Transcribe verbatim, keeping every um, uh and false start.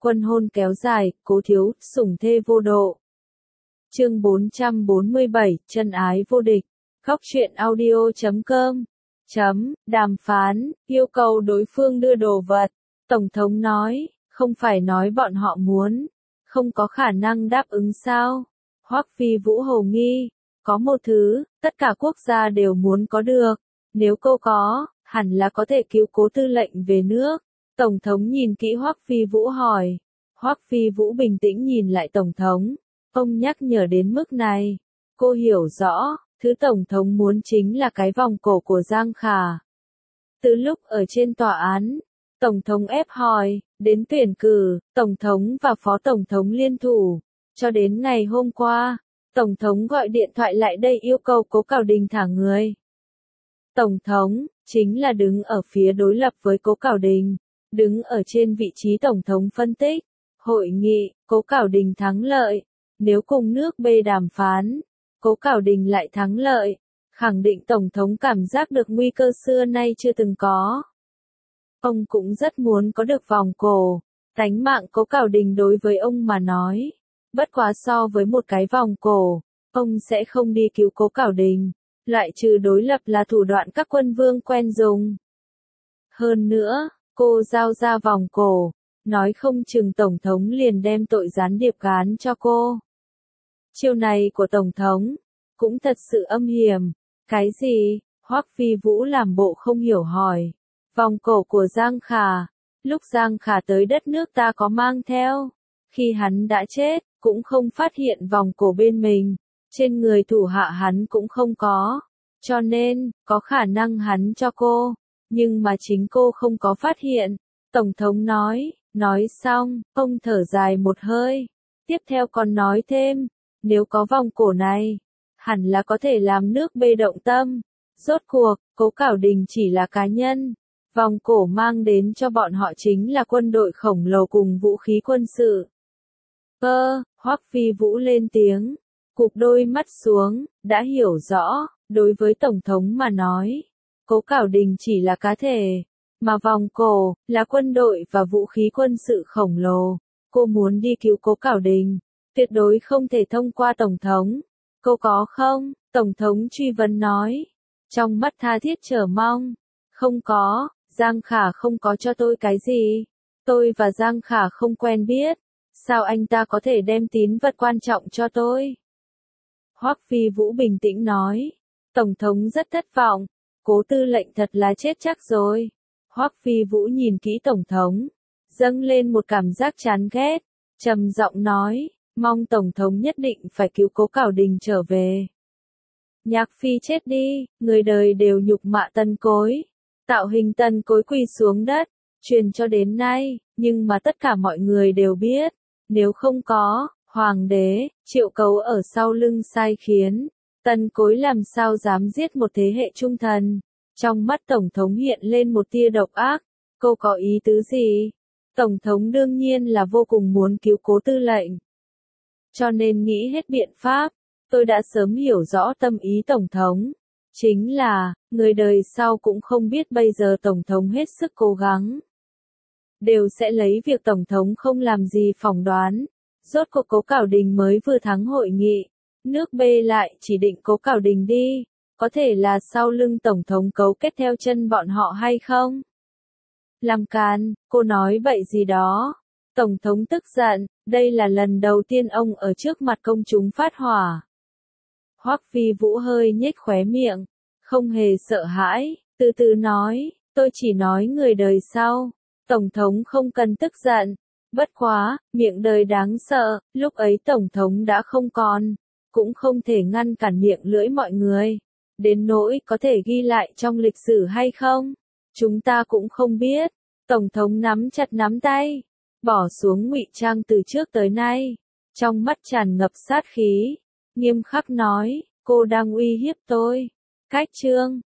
Quân hôn kéo dài, cố thiếu, sủng thê vô độ. Chương bốn trăm bốn mươi bảy, chân ái vô địch. Góc truyện audio chấm com. Chấm, đàm phán, yêu cầu đối phương đưa đồ vật. Tổng thống nói, không phải nói bọn họ muốn, không có khả năng đáp ứng sao? Hoắc Phi Vũ hồ nghi, có một thứ, tất cả quốc gia đều muốn có được. Nếu cô có, hẳn là có thể cứu cố tư lệnh về nước. Tổng thống nhìn kỹ Hoắc Phi Vũ hỏi. Hoắc Phi Vũ bình tĩnh nhìn lại Tổng thống. Ông nhắc nhở đến mức này. Cô hiểu rõ, thứ Tổng thống muốn chính là cái vòng cổ của Giang Khả. Từ lúc ở trên tòa án, Tổng thống ép hỏi, đến tuyển cử, Tổng thống và Phó Tổng thống liên thủ. Cho đến ngày hôm qua, Tổng thống gọi điện thoại lại đây yêu cầu Cố Cảo Đình thả người. Tổng thống, chính là đứng ở phía đối lập với Cố Cảo Đình, đứng ở trên vị trí Tổng thống phân tích. Hội nghị, Cố Cảo Đình thắng lợi. Nếu cùng nước B đàm phán, Cố Cảo Đình lại thắng lợi, khẳng định Tổng thống cảm giác được nguy cơ xưa nay chưa từng có. Ông cũng rất muốn có được vòng cổ. Tánh mạng Cố Cảo Đình đối với ông mà nói, bất quá so với một cái vòng cổ, ông sẽ không đi cứu Cố Cảo Đình, loại trừ đối lập là thủ đoạn các quân vương quen dùng. Hơn nữa, cô giao ra vòng cổ, nói không chừng Tổng thống liền đem tội gián điệp gán cho cô. Chiêu này của Tổng thống, cũng thật sự âm hiểm. Cái gì? Hoắc Phi Vũ làm bộ không hiểu hỏi. Vòng cổ của Giang Khả, lúc Giang Khả tới đất nước ta có mang theo. Khi hắn đã chết, cũng không phát hiện vòng cổ bên mình. Trên người thủ hạ hắn cũng không có. Cho nên, có khả năng hắn cho cô. Nhưng mà chính cô không có phát hiện. Tổng thống nói, nói xong, ông thở dài một hơi. Tiếp theo còn nói thêm, nếu có vòng cổ này, hẳn là có thể làm nước B động tâm. Rốt cuộc, Cố Cảo Đình chỉ là cá nhân. Vòng cổ mang đến cho bọn họ chính là quân đội khổng lồ cùng vũ khí quân sự. Ơ, Hoắc Phi Vũ lên tiếng, cụp đôi mắt xuống, đã hiểu rõ, đối với Tổng thống mà nói, Cố Cảo Đình chỉ là cá thể, mà vòng cổ, là quân đội và vũ khí quân sự khổng lồ. Cô muốn đi cứu Cố Cảo Đình, tuyệt đối không thể thông qua Tổng thống. Cô có không? Tổng thống truy vấn nói, trong mắt tha thiết chờ mong. Không có, Giang Khả không có cho tôi cái gì. Tôi và Giang Khả không quen biết. Sao anh ta có thể đem tín vật quan trọng cho tôi? Hoắc Phi Vũ bình tĩnh nói. Tổng thống rất thất vọng. Cố tư lệnh thật là chết chắc rồi. Hoắc Phi Vũ nhìn kỹ Tổng thống, dâng lên một cảm giác chán ghét, trầm giọng nói, mong Tổng thống nhất định phải cứu Cố Cảo Đình trở về. Nhạc Phi chết đi, người đời đều nhục mạ Tân Cối. Tạo hình Tân Cối quỳ xuống đất, truyền cho đến nay, nhưng mà tất cả mọi người đều biết, nếu không có, Hoàng đế, Triệu Cấu ở sau lưng sai khiến, Tân Cối làm sao dám giết một thế hệ trung thần. Trong mắt Tổng thống hiện lên một tia độc ác, cô có ý tứ gì? Tổng thống đương nhiên là vô cùng muốn cứu Cố tư lệnh. Cho nên nghĩ hết biện pháp, tôi đã sớm hiểu rõ tâm ý Tổng thống. Chính là, người đời sau cũng không biết bây giờ Tổng thống hết sức cố gắng. Đều sẽ lấy việc Tổng thống không làm gì phỏng đoán. Rốt cuộc Cố Cảo Đình mới vừa thắng hội nghị. Nước B lại chỉ định Cố Cảo Đình đi. Có thể là sau lưng Tổng thống cấu kết theo chân bọn họ hay không? Làm càn, cô nói bậy gì đó. Tổng thống tức giận, đây là lần đầu tiên ông ở trước mặt công chúng phát hỏa. Hoắc Phi Vũ hơi nhếch khóe miệng, không hề sợ hãi, từ từ nói, tôi chỉ nói người đời sau. Tổng thống không cần tức giận. Bất quá, miệng đời đáng sợ, lúc ấy Tổng thống đã không còn, cũng không thể ngăn cản miệng lưỡi mọi người. Đến nỗi có thể ghi lại trong lịch sử hay không? Chúng ta cũng không biết. Tổng thống nắm chặt nắm tay, bỏ xuống ngụy trang từ trước tới nay, trong mắt tràn ngập sát khí, nghiêm khắc nói, cô đang uy hiếp tôi. Cách chương